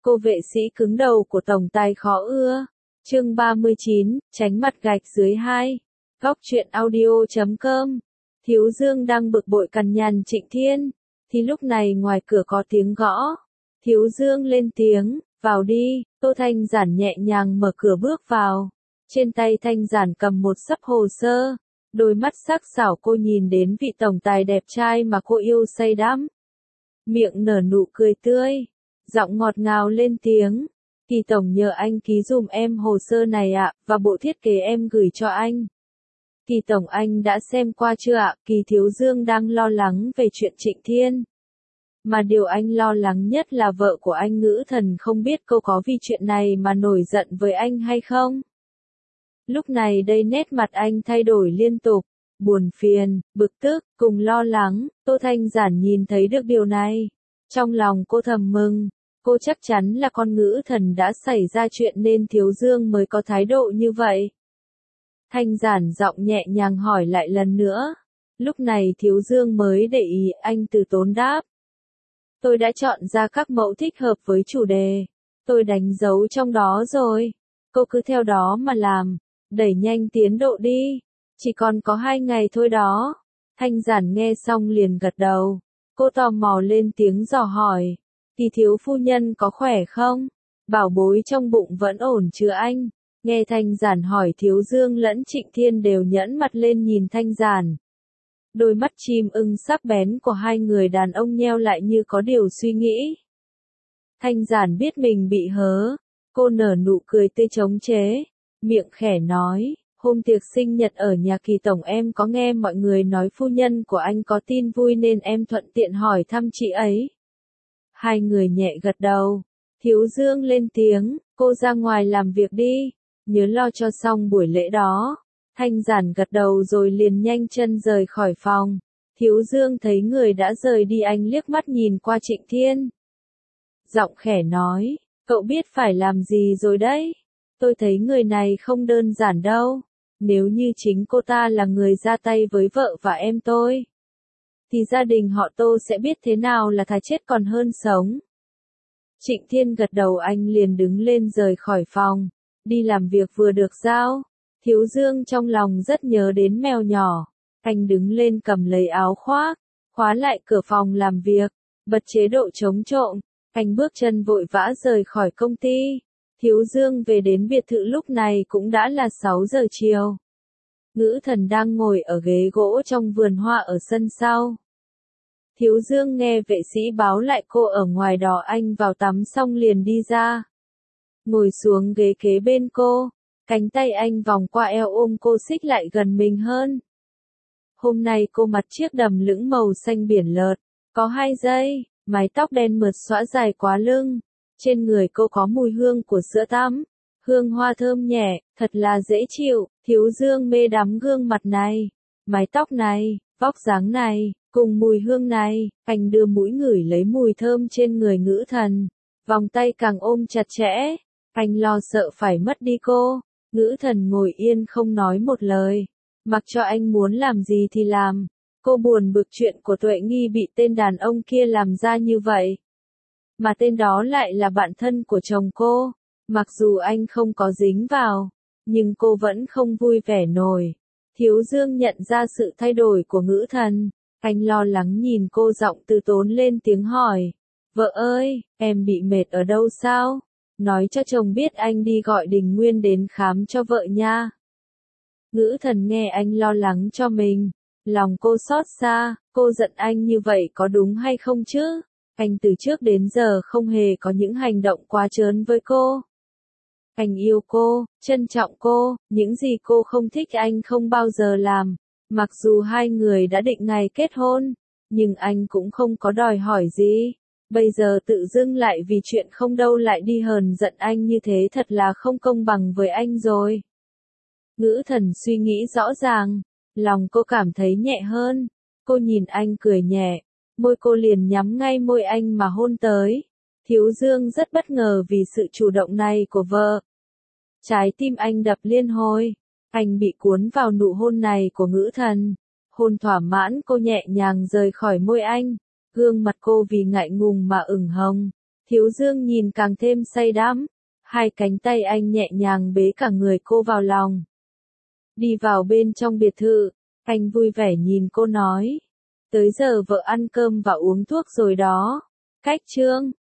Cô vệ sĩ cứng đầu của tổng tài khó ưa. Chương 39, tránh mặt gạch dưới 2. Góc truyện audio.com. Thiếu Dương đang bực bội cằn nhằn Trịnh Thiên, thì lúc này ngoài cửa có tiếng gõ. Thiếu Dương lên tiếng, vào đi. Tô Thanh Giản nhẹ nhàng mở cửa bước vào. Trên tay Thanh Giản cầm một xấp hồ sơ. Đôi mắt sắc sảo cô nhìn đến vị tổng tài đẹp trai mà cô yêu say đắm. Miệng nở nụ cười tươi, giọng ngọt ngào lên tiếng. Kỳ tổng nhờ anh ký dùm em hồ sơ này ạ, và bộ thiết kế em gửi cho anh. Kỳ tổng anh đã xem qua chưa ạ? Kỳ Thiếu Dương đang lo lắng về chuyện Trịnh Thiên. Mà điều anh lo lắng nhất là vợ của anh Ngữ Thần không biết cô có vì chuyện này mà nổi giận với anh hay không. Lúc này đây nét mặt anh thay đổi liên tục, buồn phiền, bực tức, cùng lo lắng. Tô Thanh Giản nhìn thấy được điều này. Trong lòng cô thầm mừng, cô chắc chắn là con Ngữ Thần đã xảy ra chuyện nên Thiếu Dương mới có thái độ như vậy. Thanh Giản giọng nhẹ nhàng hỏi lại lần nữa. Lúc này Thiếu Dương mới để ý, anh từ tốn đáp. Tôi đã chọn ra các mẫu thích hợp với chủ đề. Tôi đánh dấu trong đó rồi. Cô cứ theo đó mà làm. Đẩy nhanh tiến độ đi. Chỉ còn có 2 ngày thôi đó. Thanh Giản nghe xong liền gật đầu. Cô tò mò lên tiếng dò hỏi. Kỳ thiếu phu nhân có khỏe không? Bảo bối trong bụng vẫn ổn chứ anh? Nghe Thanh Giản hỏi Thiếu Dương lẫn Trịnh Thiên đều nhẫn mặt lên nhìn Thanh Giản. Đôi mắt chim ưng sắc bén của hai người đàn ông nheo lại như có điều suy nghĩ. Thanh Giản biết mình bị hớ. Cô nở nụ cười tươi chống chế. Miệng khẽ nói, hôm tiệc sinh nhật ở nhà Kỳ tổng em có nghe mọi người nói phu nhân của anh có tin vui nên em thuận tiện hỏi thăm chị ấy. Hai người nhẹ gật đầu. Thiếu Dương lên tiếng, cô ra ngoài làm việc đi, nhớ lo cho xong buổi lễ đó. Thanh Giản gật đầu rồi liền nhanh chân rời khỏi phòng. Thiếu Dương thấy người đã rời đi anh liếc mắt nhìn qua Trịnh Thiên. Giọng khẽ nói, cậu biết phải làm gì rồi đấy. Tôi thấy người này không đơn giản đâu. Nếu như chính cô ta là người ra tay với vợ và em tôi, thì gia đình họ Tô sẽ biết thế nào là thà chết còn hơn sống. Trịnh Thiên gật đầu anh liền đứng lên rời khỏi phòng. Đi làm việc vừa được giao. Thiếu Dương trong lòng rất nhớ đến mèo nhỏ. Anh đứng lên cầm lấy áo khoác, khóa lại cửa phòng làm việc, bật chế độ chống trộm. Anh bước chân vội vã rời khỏi công ty. Thiếu Dương về đến biệt thự lúc này cũng đã là 6 giờ chiều. Ngữ Thần đang ngồi ở ghế gỗ trong vườn hoa ở sân sau. Thiếu Dương nghe vệ sĩ báo lại cô ở ngoài đó, anh vào tắm xong liền đi ra. Ngồi xuống ghế kế bên cô, cánh tay anh vòng qua eo ôm cô xích lại gần mình hơn. Hôm nay cô mặc chiếc đầm lửng màu xanh biển lợt, có 2 dây, mái tóc đen mượt xõa dài quá lưng. Trên người cô có mùi hương của sữa tắm, hương hoa thơm nhẹ, thật là dễ chịu. Thiếu Dương mê đắm gương mặt này, mái tóc này, vóc dáng này, cùng mùi hương này. Anh đưa mũi ngửi lấy mùi thơm trên người Ngữ Thần, vòng tay càng ôm chặt chẽ. Anh lo sợ phải mất đi cô. Ngữ Thần ngồi yên không nói một lời, mặc cho anh muốn làm gì thì làm. Cô buồn bực chuyện của Tuệ Nghi bị tên đàn ông kia làm ra như vậy. Mà tên đó lại là bạn thân của chồng cô. Mặc dù anh không có dính vào, nhưng cô vẫn không vui vẻ nổi. Thiếu Dương nhận ra sự thay đổi của Ngữ Thần. Anh lo lắng nhìn cô, giọng từ tốn lên tiếng hỏi. Vợ ơi, em bị mệt ở đâu sao? Nói cho chồng biết anh đi gọi Đình Nguyên đến khám cho vợ nha. Ngữ Thần nghe anh lo lắng cho mình. Lòng cô xót xa, cô giận anh như vậy có đúng hay không chứ? Anh từ trước đến giờ không hề có những hành động quá trớn với cô. Anh yêu cô, trân trọng cô, những gì cô không thích anh không bao giờ làm. Mặc dù hai người đã định ngày kết hôn, nhưng anh cũng không có đòi hỏi gì. Bây giờ tự dưng lại vì chuyện không đâu lại đi hờn giận anh như thế, thật là không công bằng với anh rồi. Ngữ Thần suy nghĩ rõ ràng, lòng cô cảm thấy nhẹ hơn. Cô nhìn anh cười nhẹ, môi cô liền nhắm ngay môi anh mà hôn tới. Thiếu Dương rất bất ngờ vì sự chủ động này của vợ. Trái tim anh đập liên hồi. Anh bị cuốn vào nụ hôn này của Ngữ Thần. Hôn thỏa mãn, cô nhẹ nhàng rời khỏi môi anh. Gương mặt cô vì ngại ngùng mà ửng hồng. Thiếu Dương nhìn càng thêm say đắm, hai cánh tay anh nhẹ nhàng bế cả người cô vào lòng. Đi vào bên trong biệt thự, anh vui vẻ nhìn cô nói. Tới giờ vợ ăn cơm và uống thuốc rồi đó. Cách Trương,